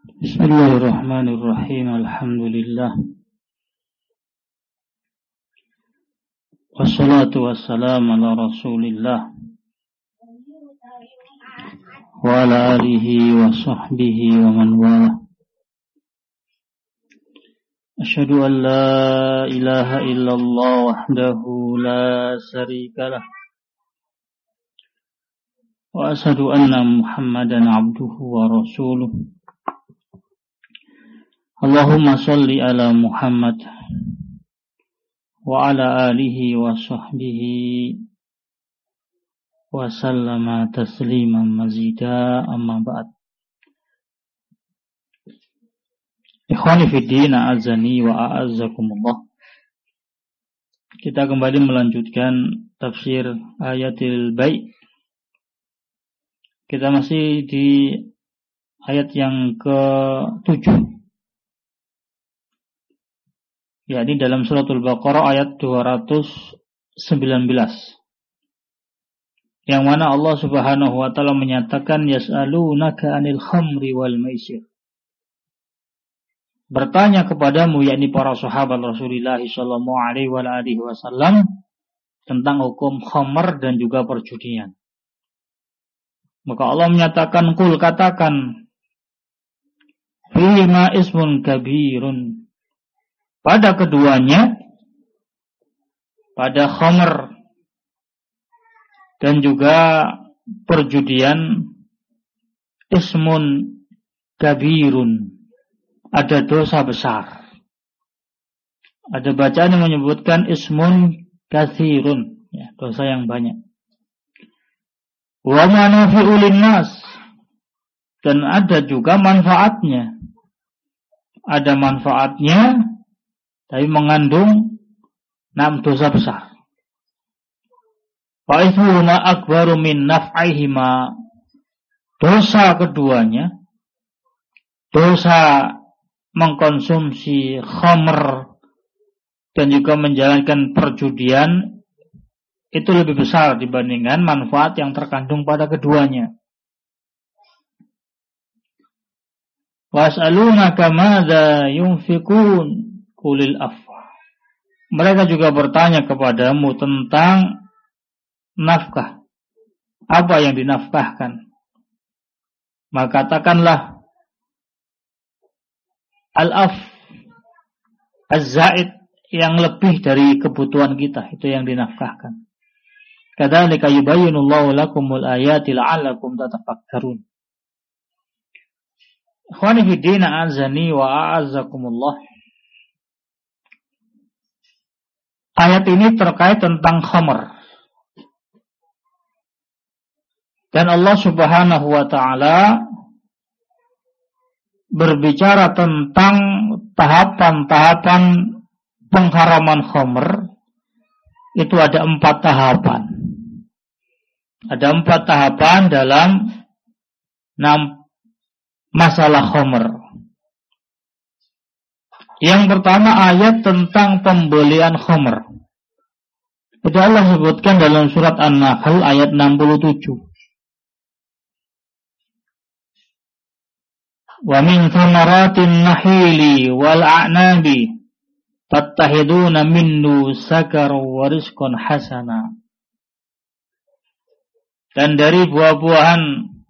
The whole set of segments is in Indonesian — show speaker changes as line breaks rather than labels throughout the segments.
Bismillahirrahmanirrahim. Alhamdulillah. Wassalatu wassalamu ala Rasulillah wa ala alihi wa sahbihi wa man wala. Asyhadu an la ilaha illallah wahdahu la syarika lah. Wa asyhadu anna Muhammadan abduhu wa rasuluh. Allahumma salli ala Muhammad wa ala alihi wa sahbihi wa sallama tasliman mazida, amma ba'd. Ikhwani fiddin, a'azzani wa a'azzakumullah. Kita kembali melanjutkan tafsir ayatil bai'. Kita masih di ayat yang ke-7, yakni dalam suratul Baqarah ayat 219, yang mana Allah Subhanahu wa taala menyatakan yas'alunaka 'anil khamri wal maisir. Bertanya kepadamu, yakni para sahabat Rasulullah sallallahu alaihi wasallam, tentang hukum khamr dan juga perjudian. Maka Allah menyatakan, qul, katakan, fihima ismun kabirun. Pada keduanya, pada khamr dan juga perjudian, ismun kabirun, ada dosa besar. Ada bacaan yang menyebutkan ismun katsirun, ya, dosa yang banyak. Wa manafi'u linnas, dan ada juga manfaatnya. Ada manfaatnya, tapi mengandung 6 dosa besar. Wa ithmuhuma akbaru min naf'ihima. Dosa keduanya, dosa mengkonsumsi khamr dan juga menjalankan perjudian, itu lebih besar dibandingkan manfaat yang terkandung pada keduanya. Was'alunaka madza yunfikun qulil afwa. Mereka juga bertanya kepadamu tentang nafkah. Apa yang dinafkahkan? Maka katakanlah al-af, az-zaid, yang lebih dari kebutuhan kita, itu yang dinafkahkan. Kadzalika yubayyinullahu lakumul ayati la'allakum tatafakkarun. Ikhwani fiddin, a'azzani wa a'azzakumullah. Ayat ini terkait tentang khamr. Dan Allah Subhanahu wa taala berbicara tentang tahapan-tahapan pengharaman khamr. Itu ada 4 tahapan. Ada 4 tahapan dalam masalah khamr. Yang pertama, ayat tentang pembelian khamr. Itu Allah sebutkan dalam surat An-Nahl ayat 67. Wa min thamaratin nahili wal a'nabi tattahiduna minnu sakaran wa rizqan hasana. Dan dari buah-buahan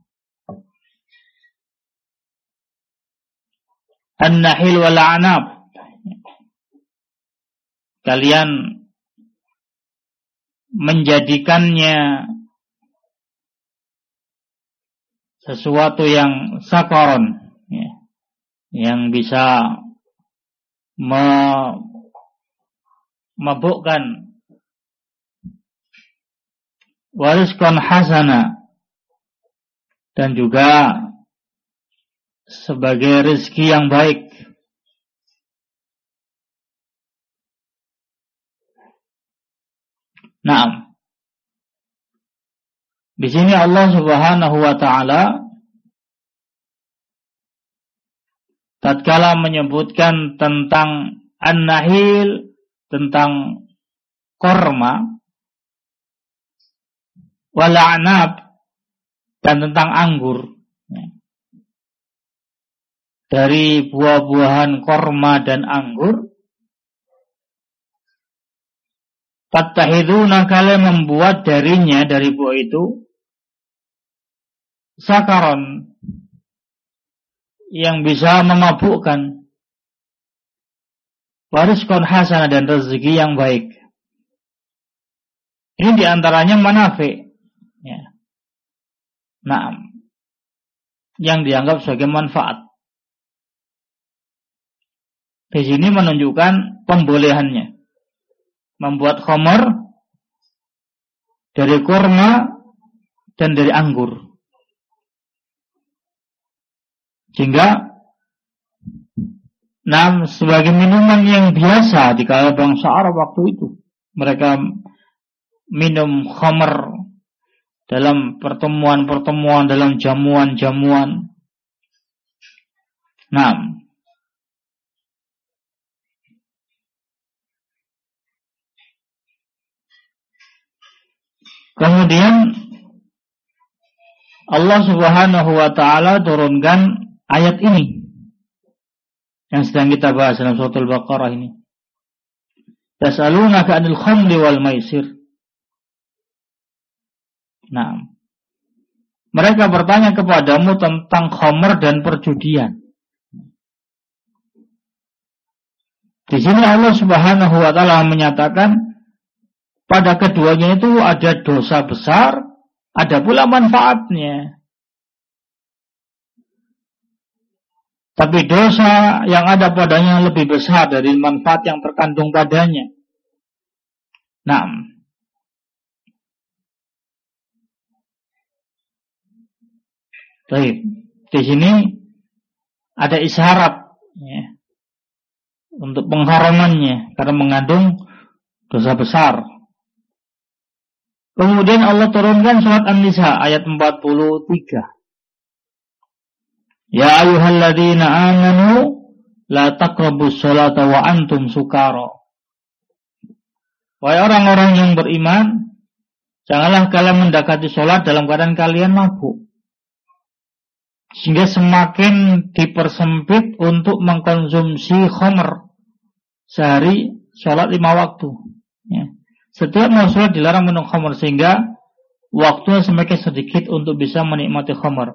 an-nahil wal a'nab, kalian menjadikannya sesuatu yang sakaron, ya, yang bisa memabukkan, warizqan hasana, dan juga sebagai rezeki yang baik. Naam. Di sini Allah Subhanahu wa taala tatkala menyebutkan tentang an-nahil, tentang korma, wal a'nab, dan tentang anggur. dari buah-buahan korma dan anggur, fattahiduna, kalian membuat darinya, dari buah itu, sakaron, yang bisa memabukkan, warizqan hasanah, dan rezeki yang baik. Ini diantaranya manafi, ya. Nah, yang dianggap sebagai manfaat. Di sini menunjukkan pembolehannya membuat khamar dari kurma dan dari anggur, sehingga sebagai minuman yang biasa di kalangan bangsa Arab waktu itu, mereka minum khamar dalam pertemuan-pertemuan, dalam jamuan-jamuan. Kemudian Allah Subhanahu wa taala turunkan ayat ini yang sedang kita bahas dalam surat Al-Baqarah ini. Yas'alunaka 'anil khamri wal maisir. Mereka bertanya kepadamu tentang khamr dan perjudian. Di sini Allah Subhanahu wa taala menyatakan pada keduanya itu ada dosa besar, ada pula manfaatnya. Tapi dosa yang ada padanya lebih besar dari manfaat yang terkandung padanya. Baik, di sini ada isyarat, ya, untuk pengharamannya karena mengandung dosa besar. Kemudian Allah turunkan surat An-Nisa ayat 43. Ya ayyuhalladzina amanu la taqrabus sholata wa antum sukara. Wahai orang-orang yang beriman, janganlah kalian mendekati sholat dalam keadaan kalian mabuk. Sehingga semakin dipersempit untuk mengkonsumsi khamr sehari sholat 5 waktu, ya. Setiap mau sholat dilarang minum khamr, sehingga waktunya semakin sedikit untuk bisa menikmati khamr.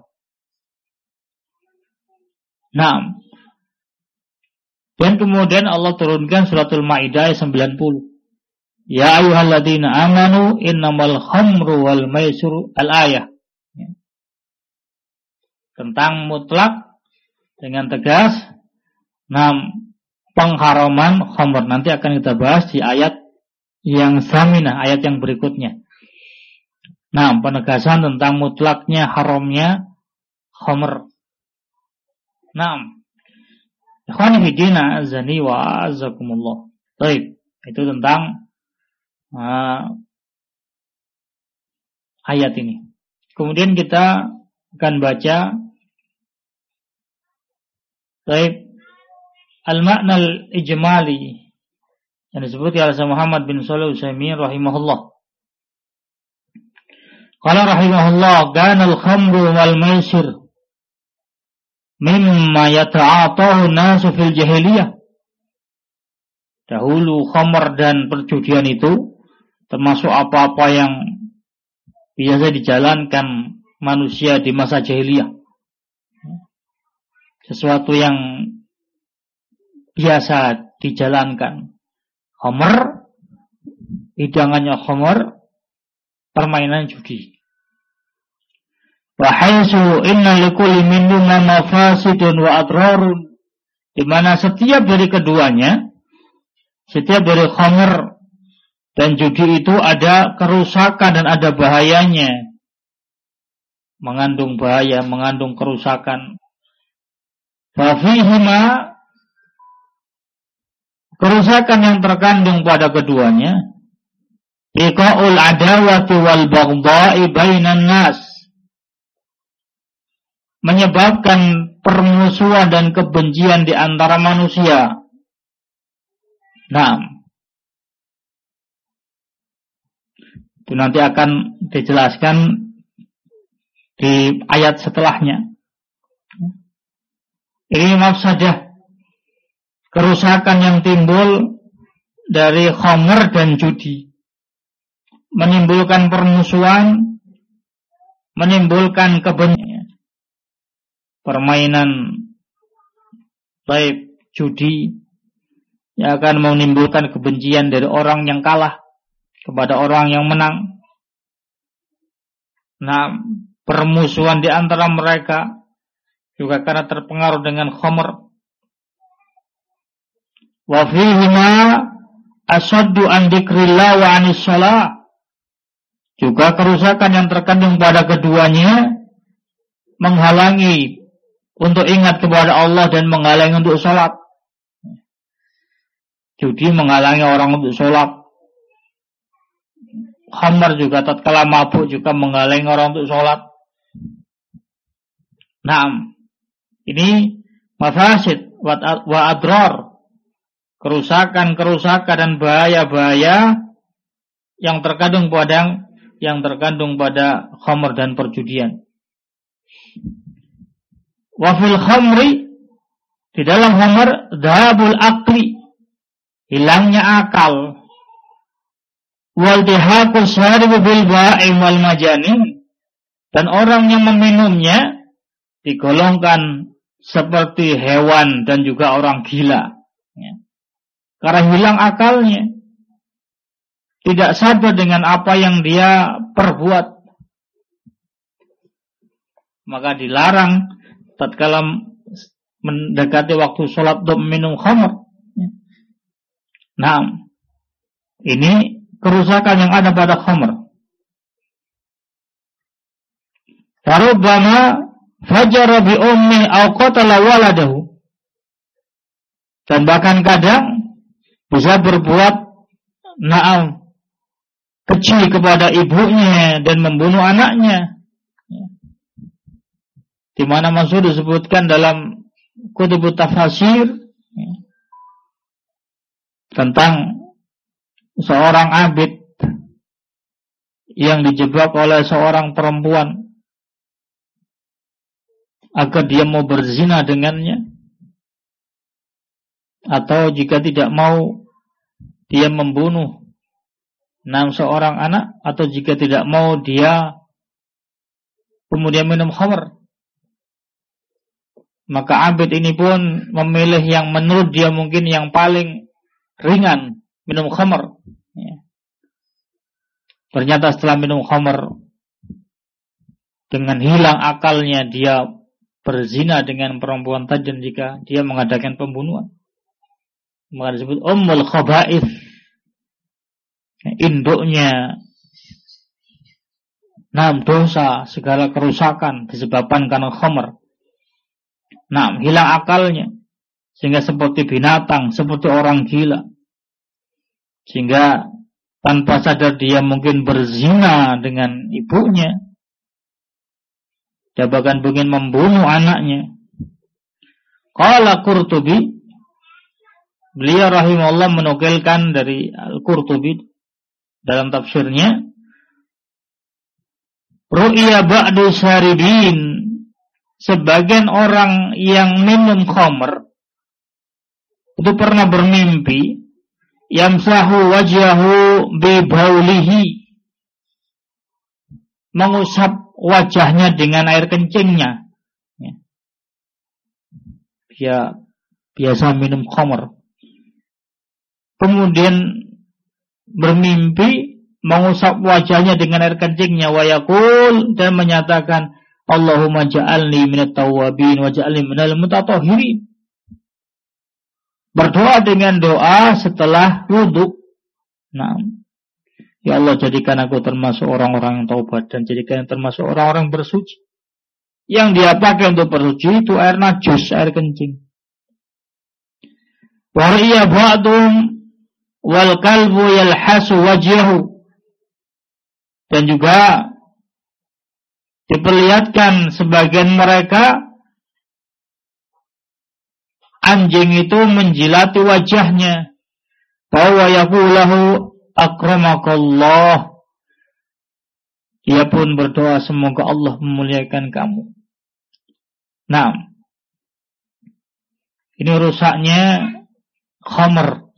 Dan kemudian Allah turunkan suratul Maidah ayat 90. Ya ayyuhalladzina amanu innamal khamru wal maisir al-ayah. Tentang mutlak dengan tegas pengharaman khamr. Nanti akan kita bahas di ayat yang saminah, ayat yang berikutnya. Penegasan tentang mutlaknya haramnya khamr. Ikhwani fillah azani wa azakumullah. Baik, itu tentang ayat ini. Kemudian kita akan baca al-makna al-ijmali yang disebut oleh Muhammad bin Shalih Al-Utsaimin rahimahullah. Qala rahimahullah, kana al-khamru wal maisir mimma yata'atahu nasu fil jahiliyah. Dahulu khamr dan perjudian itu termasuk apa-apa yang biasa dijalankan manusia di masa jahiliyah. Sesuatu yang biasa dijalankan. Khamr, hidangannya khamr, permainan judi. Wa haitsu inna likulli minhuma mafasidun wa adrarun, di mana setiap dari keduanya, setiap dari khamr dan judi itu ada kerusakan dan ada bahayanya, mengandung bahaya, mengandung kerusakan. Fa fihima, kerusakan yang terkandung pada keduanya, iqa'ul adawati wal baghdha'i bainan nas, menyebabkan permusuhan dan kebencian di antara manusia. Itu nanti akan dijelaskan di ayat setelahnya. Ini mafsadah, kerusakan yang timbul dari khamr dan judi, menimbulkan permusuhan, menimbulkan kebencian. Permainan baik judi yang akan menimbulkan kebencian dari orang yang kalah kepada orang yang menang. Nah, permusuhan di antara mereka juga karena terpengaruh dengan khamr. Wa fihima asaddu an dzikrillah wa anis shalah. Juga kerusakan yang terkandung pada keduanya menghalangi untuk ingat kepada Allah dan menghalangi untuk sholat. Judi menghalangi orang untuk sholat. Khamr juga tatkala mabuk juga menghalangi orang untuk sholat. Naam. Ini mafasid wa adrar. Kerusakan-kerusakan dan bahaya-bahaya yang terkandung pada khamr dan perjudian. Wa fil khamri, di dalam khamr, dhahabul aqli, hilangnya akal. Wal dihaqu syaribu bil ba'im wal majanin, dan orang yang meminumnya digolongkan seperti hewan dan juga orang gila, ya. Karena hilang akalnya, tidak sadar dengan apa yang dia perbuat, maka dilarang tatkala mendekati waktu sholat untuk minum khamr. Nah, ini kerusakan yang ada pada khamr. Farubbama fajara bi ummi aw qatala waladahu. Dan bahkan kadang bisa berbuat keji kepada ibunya dan membunuh anaknya. Di mana maksud disebutkan dalam kutubut tafsir tentang seorang abid yang dijebak oleh seorang perempuan agar dia mau berzina dengannya, atau jika tidak mau dia membunuh seorang anak, atau jika tidak mau dia kemudian minum khamr. Maka abid ini pun memilih yang menurut dia mungkin yang paling ringan, minum khamr. Ya. Ternyata setelah minum khamr, dengan hilang akalnya dia berzina dengan perempuan tadi, dan jika dia mengadakan pembunuhan, maka disebut ummul khaba'ith, induknya dosa, segala kerusakan disebabkan karena khamr. Hilang akalnya sehingga seperti binatang, seperti orang gila, sehingga tanpa sadar dia mungkin berzina dengan ibunya, dia bahkan ingin membunuh anaknya. Qala Qurtubi, beliau rahimahullah menukilkan dari Al-Qurtubi dalam tafsirnya, ru'ya ba'du syaribin, sebagian orang yang minum khamr itu pernah bermimpi, yamsahu wajhahu bi baulihi, mengusap wajahnya dengan air kencingnya. Dia biasa minum khamr, kemudian bermimpi mengusap wajahnya dengan air kencingnya, wa yaqul, dan menyatakan, Allahumma ja'alni minat tawwabin wa ja'alni minal mutatahhirin. Berdoa dengan doa setelah wudu. Ya Allah, jadikan aku termasuk orang-orang yang taubat, dan jadikan termasuk orang-orang bersuci. Yang dia pakai untuk bersuci itu air najis, air kencing. Wa riya ba'dum wal kalbu yalhasu wajhahu, dan juga diperlihatkan sebagian mereka anjing itu menjilati wajahnya, bahwa yaqulahu akramakallah, dia pun berdoa semoga Allah memuliakan kamu. Ini rusaknya khamr,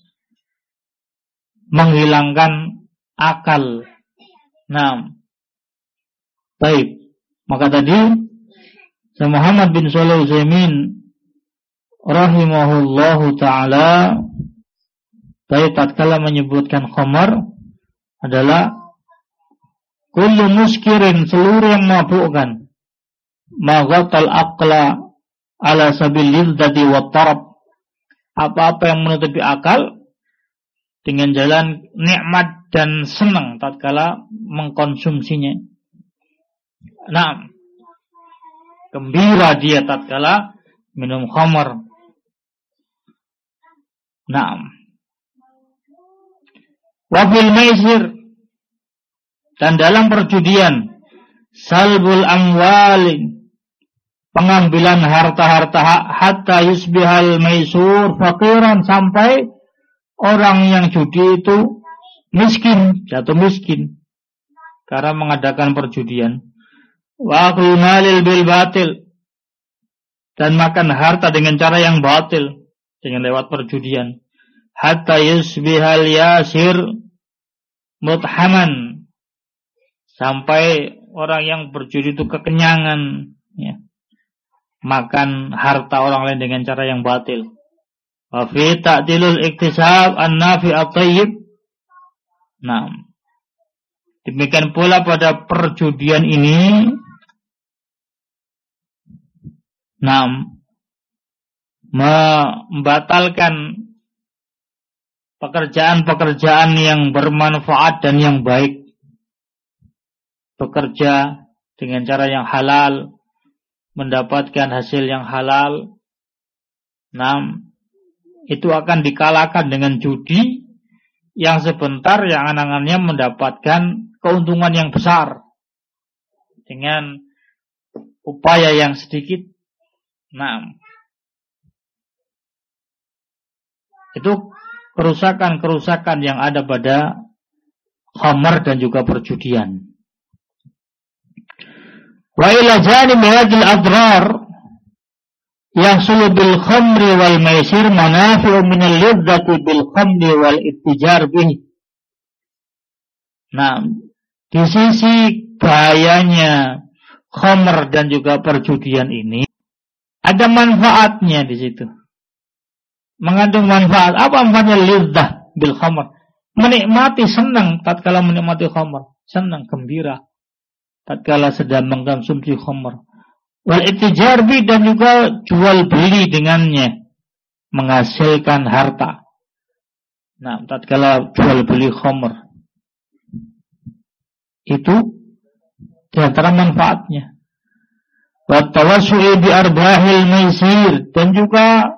menghilangkan akal. Nah, baik. Maka tadi Muhammad bin Shalih Al-Utsaimin rahimahullahu taala baik tatkala menyebutkan khamr adalah kullu muskirin, seluruh yang memabukkan, maghatal aqla ala sabil lidzati wat tarab, apa-apa yang menutupi akal dengan jalan nikmat dan senang tatkala mengkonsumsinya. Nah, gembira dia tatkala minum khamr. Nah, wabil maisir, dan dalam perjudian, salbul amwalin, pengambilan harta-harta hatta yusbihal maisur faqiran, sampai orang yang judi itu miskin, jatuh miskin karena mengadakan perjudian. Wa aklu malil bil batil, dan makan harta dengan cara yang batil, dengan lewat perjudian. Hatta yusbihal yasir muthaman, sampai orang yang berjudi itu kekenyangan, ya, makan harta orang lain dengan cara yang batil. Wa fi ta'dilul iktisab an-nafi at-tayyib. Nah, demikian pula pada perjudian ini, nah, membatalkan pekerjaan-pekerjaan yang bermanfaat dan yang baik. Bekerja dengan cara yang halal, mendapatkan hasil yang halal. Nah, itu akan dikalahkan dengan judi yang sebentar, yang angan-angannya mendapatkan keuntungan yang besar dengan upaya yang sedikit. Nah, itu kerusakan-kerusakan yang ada pada khamr dan juga perjudian. Wa ila janib hadhil adrar yahsulu bil khamri wal maisir manafi'u min al-lidzati bil khamri wal ittijar bihi. Nah, di sisi bahayanya khamr dan juga perjudian ini ada manfaatnya di situ. Mengandung manfaat. Apa manfaatnya lidzah bil khamr? Menikmati, senang tatkala menikmati khamr, senang, gembira tatkala sedang mengkonsumsi khamr. Wal ittijar bi, dan juga jual beli dengannya, menghasilkan harta. Nah, tatkala jual beli khamr, itu di antara manfaatnya. Wa tawassu'i bi arbahil maisir, dan juga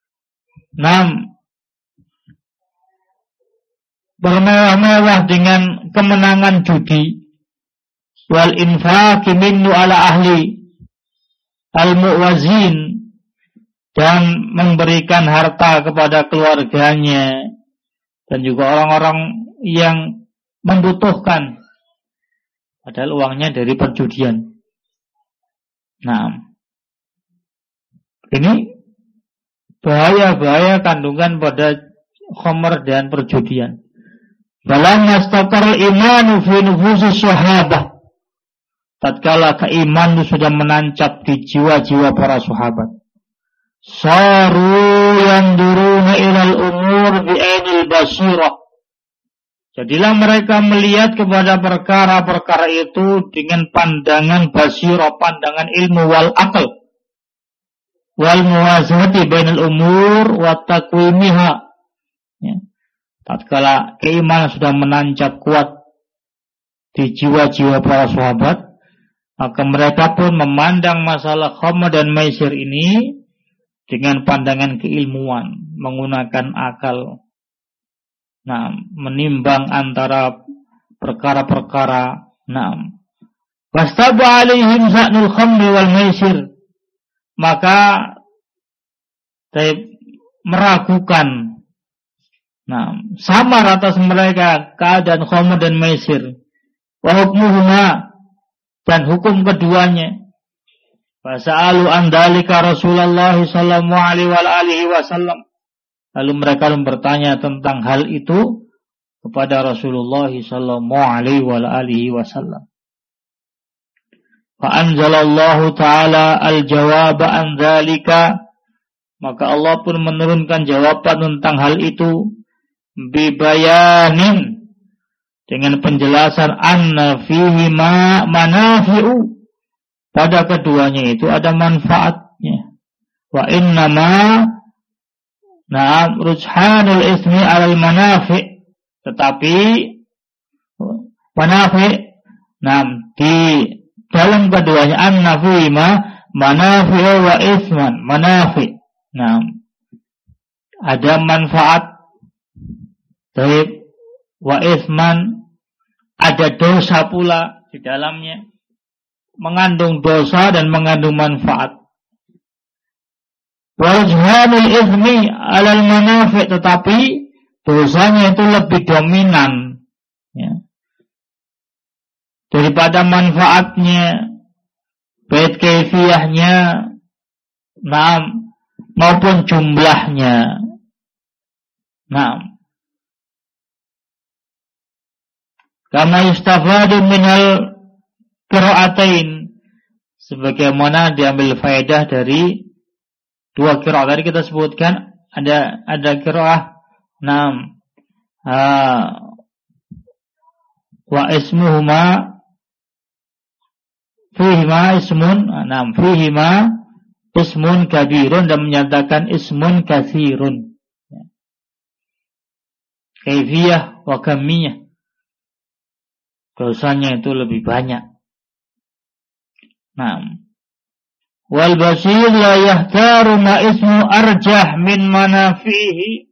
bermewah-mewah dengan kemenangan judi. Wal infaqi minnu ala ahli al-mu'wazin, dan memberikan harta kepada keluarganya dan juga orang-orang yang membutuhkan, padahal uangnya dari perjudian. Nah, ini bahaya-bahaya kandungan pada khamr dan perjudian. Falamma istaqarra imanu fi nufusis sahabah, tatkala keimanan sudah menancap di jiwa-jiwa para sahabat, saru yanduruna ilal umur bi'ainil basirah, jadilah mereka melihat kepada perkara-perkara itu dengan pandangan basirah, pandangan ilmu wal aql, wal muwazahati bainal umur wa taqwimiha. Ya. Tatkala keimanan sudah menancap kuat di jiwa-jiwa para sahabat, maka mereka pun memandang masalah khamr dan maisir ini dengan pandangan keilmuan, menggunakan akal. Nah, menimbang antara perkara-perkara. Nah, wastaba alaihim sa'nul khamri wal maisir, maka saya meragukan. Nah, sama atas mereka keadaan khamr dan maisir. Wa hukmuhuma, dan hukum keduanya. Fasa'alu an dzalika Rasulullah sallallahu alaihi wasallam. Lalu mereka bertanya tentang hal itu kepada Rasulullah sallallahu alaihi wasallam. Fa anzalallahu ta'ala al-jawab an dzalika, maka Allah pun menurunkan jawaban tentang hal itu bibayanin, dengan penjelasan anna fihi ma manafi'u, pada keduanya itu ada manfaatnya. Wa innama na'am rujhanul ismi 'alal manafi', tetapi manafi' na'am di dalam keduanya anna fihi ma manafi'u wa isman, manafi', na'am ada manfaat, baik, wa isman ada dosa pula di dalamnya, mengandung dosa dan mengandung manfaat. Wajhanul ismi 'alal manafi', tetapi dosanya itu lebih dominan, ya, daripada manfaatnya, baik kaifiyahnya maupun jumlahnya. Kama yustafadu minal qira'atain, sebagaimana diambil faedah dari dua qira'ah. Tadi kita sebutkan ada qira'ah wa ismuhuma fihima ismun, fihima ismun kabirun, dan menyatakan ismun katsirun, kaifiyah wa kamiyah, dosanya itu lebih banyak. Wal basir la yahtaru ma ismu arjah min manafihi,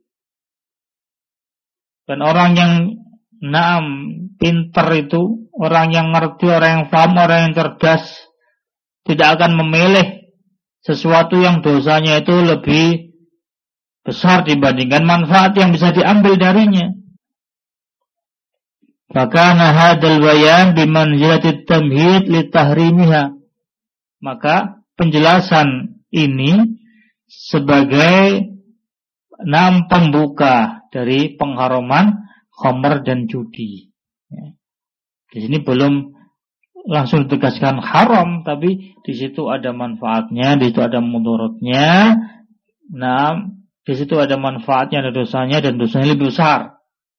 dan orang yang pintar itu, orang yang ngerti, orang yang paham, orang yang cerdas, tidak akan memilih sesuatu yang dosanya itu lebih besar dibandingkan manfaat yang bisa diambil darinya. Fakana hadal bayan bimanzilati tamhid li tahrimiha, maka penjelasan ini sebagai pembuka dari pengharuman khamr dan judi. Di sini belum langsung ditegaskan haram, tapi di situ ada manfaatnya, di situ ada mudaratnya. Di situ ada manfaatnya, ada dosanya, dan dosanya lebih besar.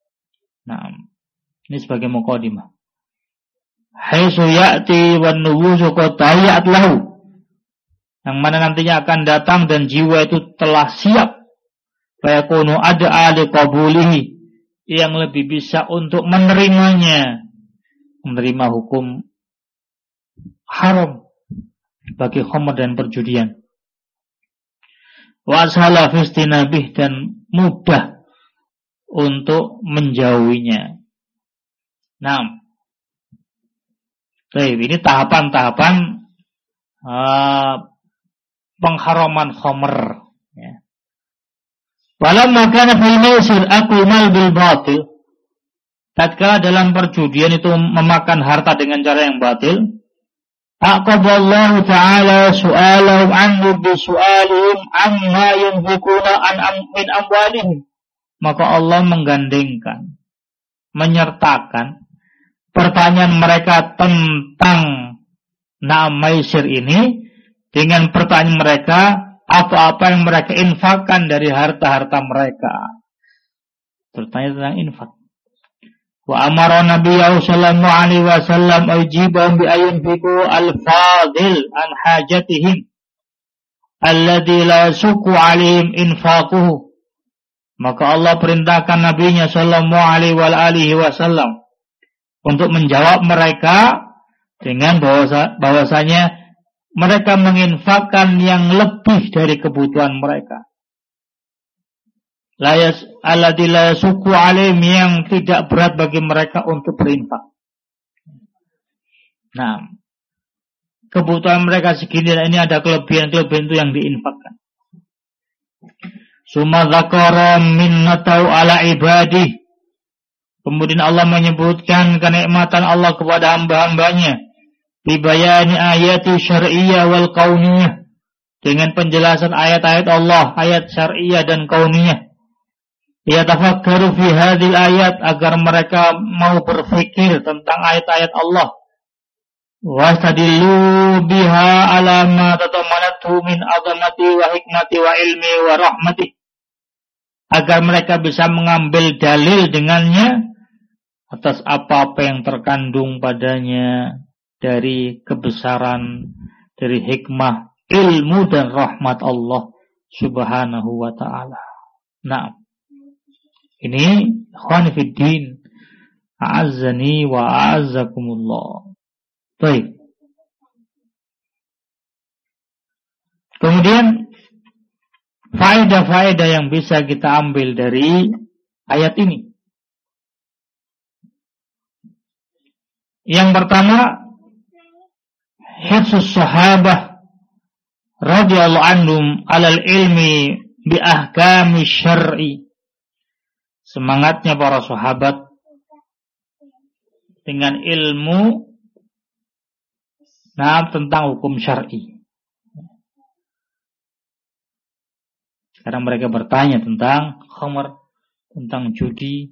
Ini sebagai muqaddimah. Haitsu ya'ti wan nubusu qad tayyat lahu, yang mana nantinya akan datang dan jiwa itu telah siap. Fa yakunu ad'a li qabulihi, yang lebih bisa untuk menerimanya, menerima hukum haram bagi khamr dan perjudian. Wa ashala fi istinabih, dan mudah untuk menjauhinya. Ini tahapan-tahapan pengharaman khamr. Walamma kana fil maisir akmal bil batil, tatkala dalam perjudian itu memakan harta dengan cara yang batil, aqaballahu ta'ala su'alahum anhu bi su'alihim amma yunfikuna min amwalihim, maka Allah menggandengkan, menyertakan pertanyaan mereka tentang maisir ini dengan pertanyaan mereka apa-apa yang mereka infakkan dari harta-harta mereka. Bertanya tentang infak. Wa amara nabiyyu sallallahu alaihi wasallam ajibahum bi ayunfiqu al-fadil an hajatihim alladhi la yasuqu alaihim infaquhu. Maka Allah perintahkan nabinya sallallahu alaihi wasallam untuk menjawab mereka dengan bahwasanya mereka menginfakkan yang lebih dari kebutuhan mereka. Alladzi la yasuqu alaihim, yang tidak berat bagi mereka untuk berinfak. Kebutuhan mereka segini, dan ini ada kelebihan-kelebihan itu yang diinfakkan. Summa dzakara minnatahu ala ibadih, kemudian Allah menyebutkan kenikmatan Allah kepada hamba-hambanya Bibayani ayati syar'iyyah wal kauniyah, dengan penjelasan ayat-ayat Allah, ayat syar'iyyah dan kauniyah. Yatafakkaru fi hadhil ayat, agar mereka mau berfikir tentang ayat-ayat Allah. Wastadillu biha ala ma tatamanatu min azamati wa hikmati wa ilmi wa rahmati, agar mereka bisa mengambil dalil dengannya atas apa-apa yang terkandung padanya dari kebesaran, dari hikmah, ilmu dan rahmat Allah Subhanahu wa ta'ala. Nah, ini ikhwan fiddin, a'azzani wa a'azzakumullah. Baik. Kemudian faedah-faedah yang bisa kita ambil dari ayat ini. Yang pertama, hirsus sahabah radhiyallahu anhum 'alal ilmi bi ahkami syar'i. Semangatnya para sahabat dengan ilmu tentang hukum syar'i. Sekarang mereka bertanya tentang khamr, tentang judi.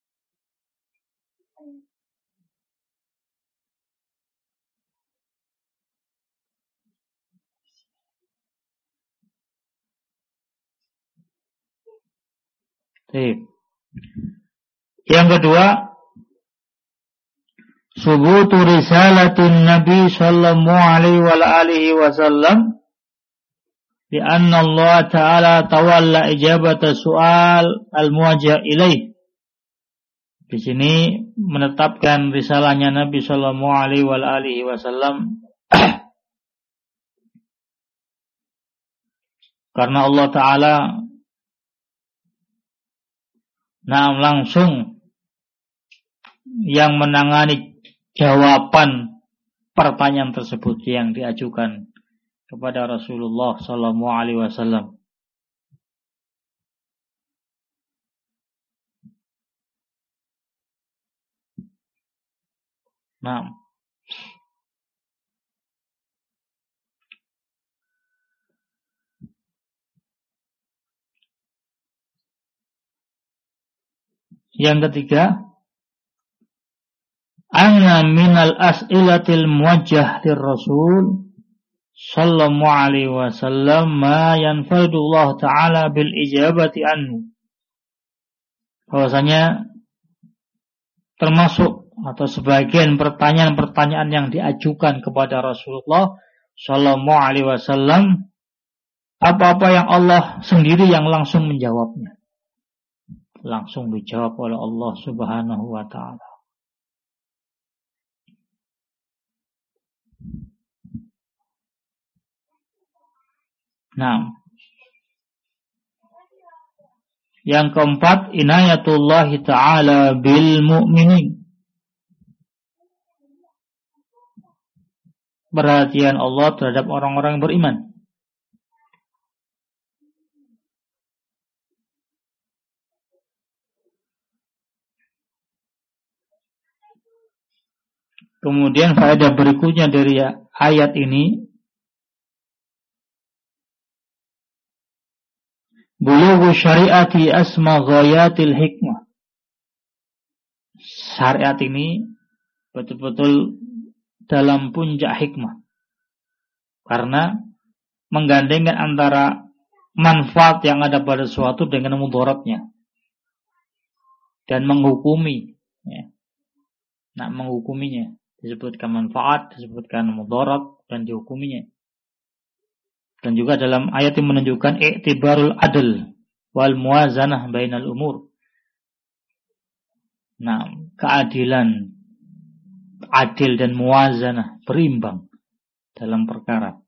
Yang kedua, subutu risalatin Nabi sallallahu alaihi wasallam bi anna Allah Ta'ala tawalla ijabata su'al al-muwajjah ilaih. Di sini menetapkan risalahnya Nabi sallallahu alaihi wasallam karena Allah Ta'ala langsung yang menangani jawaban pertanyaan tersebut yang diajukan kepada Rasulullah sallallahu alaihi wasallam. Nah, yang ketiga, anna minal as'ilatil muwajjah lirrasul sallallahu alaihi wasallam ma yanfadu Allah Ta'ala bil ijabati anhu. Bahwasanya termasuk atau sebagian pertanyaan-pertanyaan yang diajukan kepada Rasulullah sallallahu alaihi wasallam, apa-apa yang Allah sendiri yang langsung menjawabnya. Langsung dijawab oleh Allah Subhanahu wa ta'ala. Nah, yang keempat, inayatullah ta'ala bil mu'minin. Perhatian Allah terhadap orang-orang yang beriman. Kemudian faedah berikutnya dari ayat ini, bulughu syariati asma ghayatil hikmah. Syariat ini betul-betul dalam puncak hikmah, karena menggandengkan antara manfaat yang ada pada sesuatu dengan mudaratnya dan menghukumi, ya. Nah, menghukuminya disebutkan manfaat, disebutkan mudarat, dan dihukuminya. Dan juga dalam ayat yang menunjukkan i'tibarul adl wal muwazanah bainal umur. Nah, keadilan, adil dan muwazanah, berimbang dalam perkara.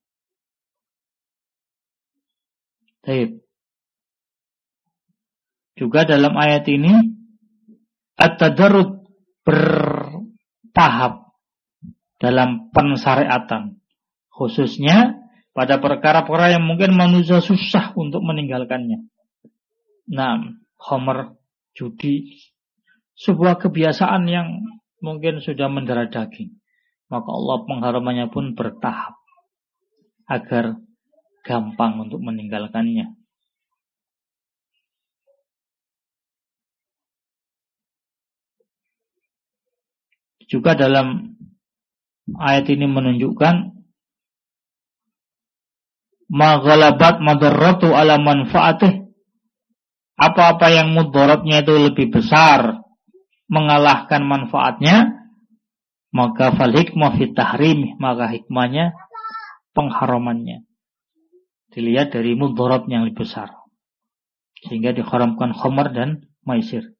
Baik. Juga dalam ayat ini at-tadarrud, bertahap dalam pensyariatan, khususnya pada perkara-perkara yang mungkin manusia susah untuk meninggalkannya. Nah, khamr, judi, sebuah kebiasaan yang mungkin sudah mendarah daging. maka Allah pengharamannya pun bertahap agar gampang untuk meninggalkannya. Juga dalam ayat ini menunjukkan ma ghalabat madarratu ala manfaatih, apa-apa yang mudaratnya itu lebih besar mengalahkan manfaatnya, maka fal hikmah fit tahrim, maka hikmahnya pengharamannya. Dilihat dari mudarat yang lebih besar, sehingga diharamkan khamar dan maisir.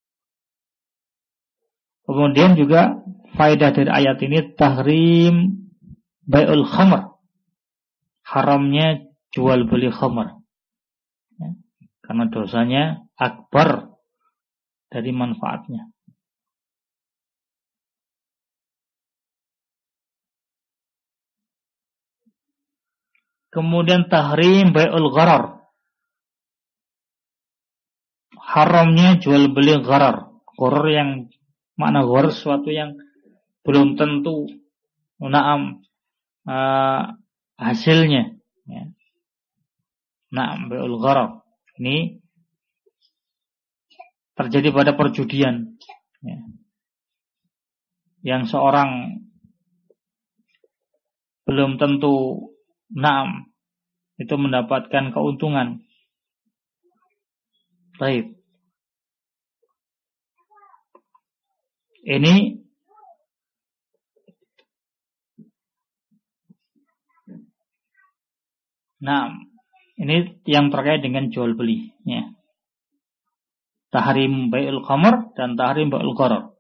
Kemudian juga faedah dari ayat ini tahrim bai'ul khamr, haramnya jual beli khamar, ya, karena dosanya akbar dari manfaatnya. Kemudian tahrim bai'ul gharar, haramnya jual beli gharar. Gharar yang makna gharar sesuatu yang belum tentu hasilnya, ya. Bai'ul gharar ini terjadi pada perjudian, ya, yang seorang belum tentu itu mendapatkan keuntungan. Baik. Ini yang terkait dengan jual beli, ya. Tahrim bai'ul khamr dan tahrim bai'ul gharar.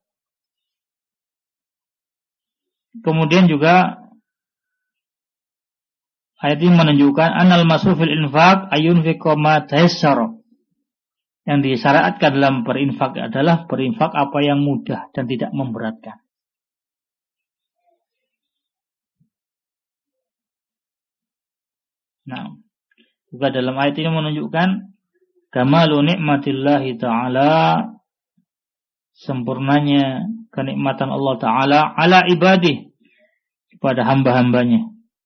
Kemudian juga ayat ini menunjukkan anal masrufil infaq ayunfiqa ma tayassara. Yang disyariatkan dalam berinfak adalah berinfak apa yang mudah dan tidak memberatkan. Juga dalam ayat ini menunjukkan kamalu nikmatillahi ta'ala, sempurnanya kenikmatan Allah Ta'ala ala ibadih, kepada hamba-hambanya.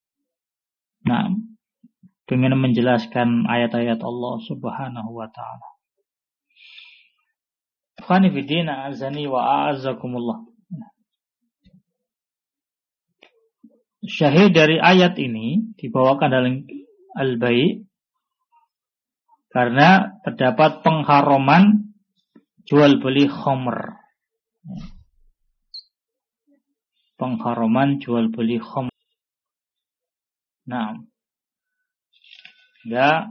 Dengan menjelaskan ayat-ayat Allah Subhanahu wa Ta'ala. Khani fidina azani wa a'azzakumullah. Syahid dari ayat ini dibawakan dalam Al-Bai' karena terdapat pengharaman jual beli khamr. Pengharaman jual beli khamr. Ya,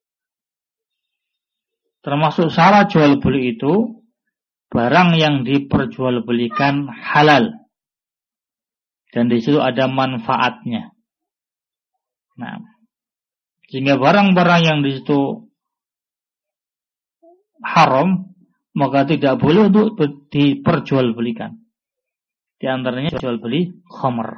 termasuk syarat jual beli itu barang yang diperjualbelikan halal dan di situ ada manfaatnya. Sehingga barang-barang yang di situ haram maka tidak boleh untuk diperjualbelikan. Di antaranya jual beli khamr.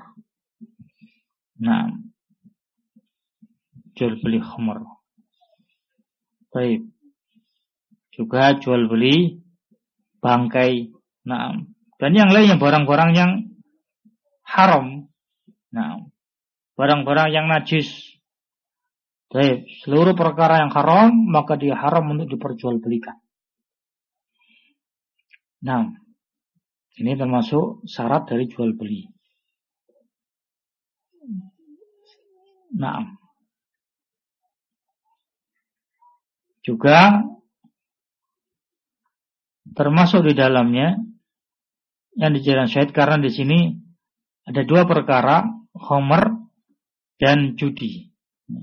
Jual beli khamr. Baik. Juga jual beli bangkai. Dan yang lainnya barang-barang yang haram. Barang-barang yang najis. Baik, seluruh perkara yang haram maka dia haram untuk diperjualbelikan. Ini termasuk syarat dari jual beli. Juga termasuk di dalamnya yang dijadikan syahid karena di sini ada dua perkara, khamr dan judi.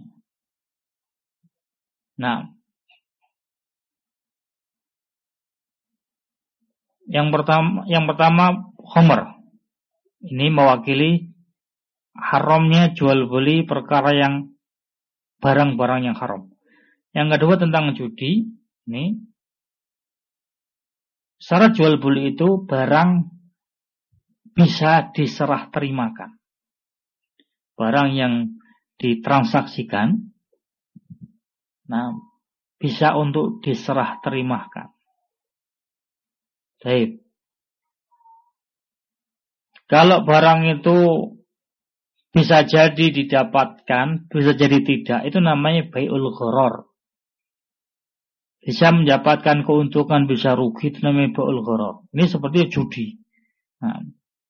Yang pertama khamr. Ini mewakili haramnya jual beli perkara yang barang-barang yang haram. Yang kedua tentang judi. Ini syarat jual beli itu barang bisa diserah terimakan. Barang yang ditransaksikan bisa untuk diserah terimakan. Baik. Kalau barang itu bisa jadi didapatkan, bisa jadi tidak, itu namanya bai'ul gharar. Bisa mendapatkan keuntungan, bisa rugi, itu namanya bai'ul gharar. Ini seperti judi. Nah,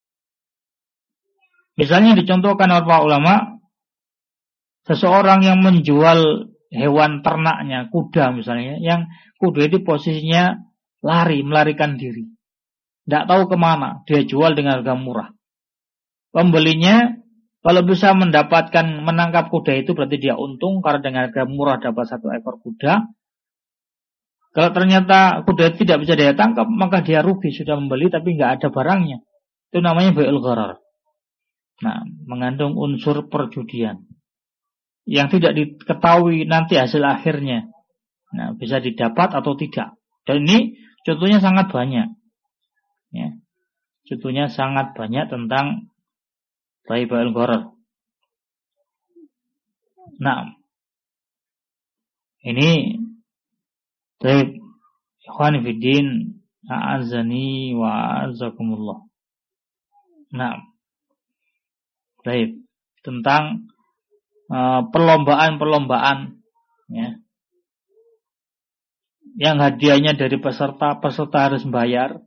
misalnya dicontohkan oleh para ulama, seseorang yang menjual hewan ternaknya, kuda misalnya, yang kuda itu posisinya melarikan diri. Tidak tahu kemana, dia jual dengan harga murah. Pembelinya kalau bisa menangkap kuda itu berarti dia untung, karena dengan harga murah dapat 1 ekor kuda. Kalau ternyata kuda itu tidak bisa dia tangkap, maka dia rugi, sudah membeli tapi nggak ada barangnya. Itu namanya bai'ul gharar. Nah, mengandung unsur perjudian yang tidak diketahui nanti hasil akhirnya. Nah, bisa didapat atau tidak. Dan ini contohnya sangat banyak. Ya. Contohnya sangat banyak tentang bai'ul gharar. Nah, ini baik, ikhwan fiddin, a'azani wa a'azakumullah. Nah, baik, tentang perlombaan-perlombaan, ya, yang hadiahnya dari peserta harus bayar.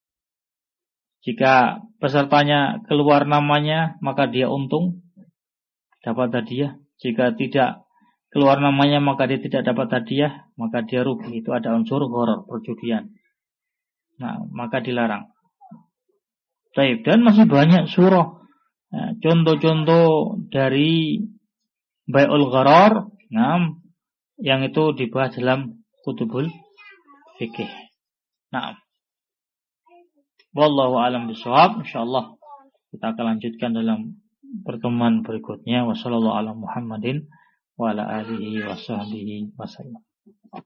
Jika pesertanya keluar namanya, maka dia untung, dapat hadiah. Jika tidak keluar namanya, maka dia tidak dapat hadiah, maka dia rugi. Itu ada unsur gharar, perjudian. Nah, maka dilarang. Baik, dan masih banyak surah. Nah, contoh-contoh dari bai'ul gharar, nah, yang itu dibahas dalam kutubul fikih. Nah, wallahu a'lam bishawab. Insyaallah kita akan lanjutkan dalam pertemuan berikutnya. Wassallallahu ala Muhammadin wa ala alihi wa sahbihi wasallam.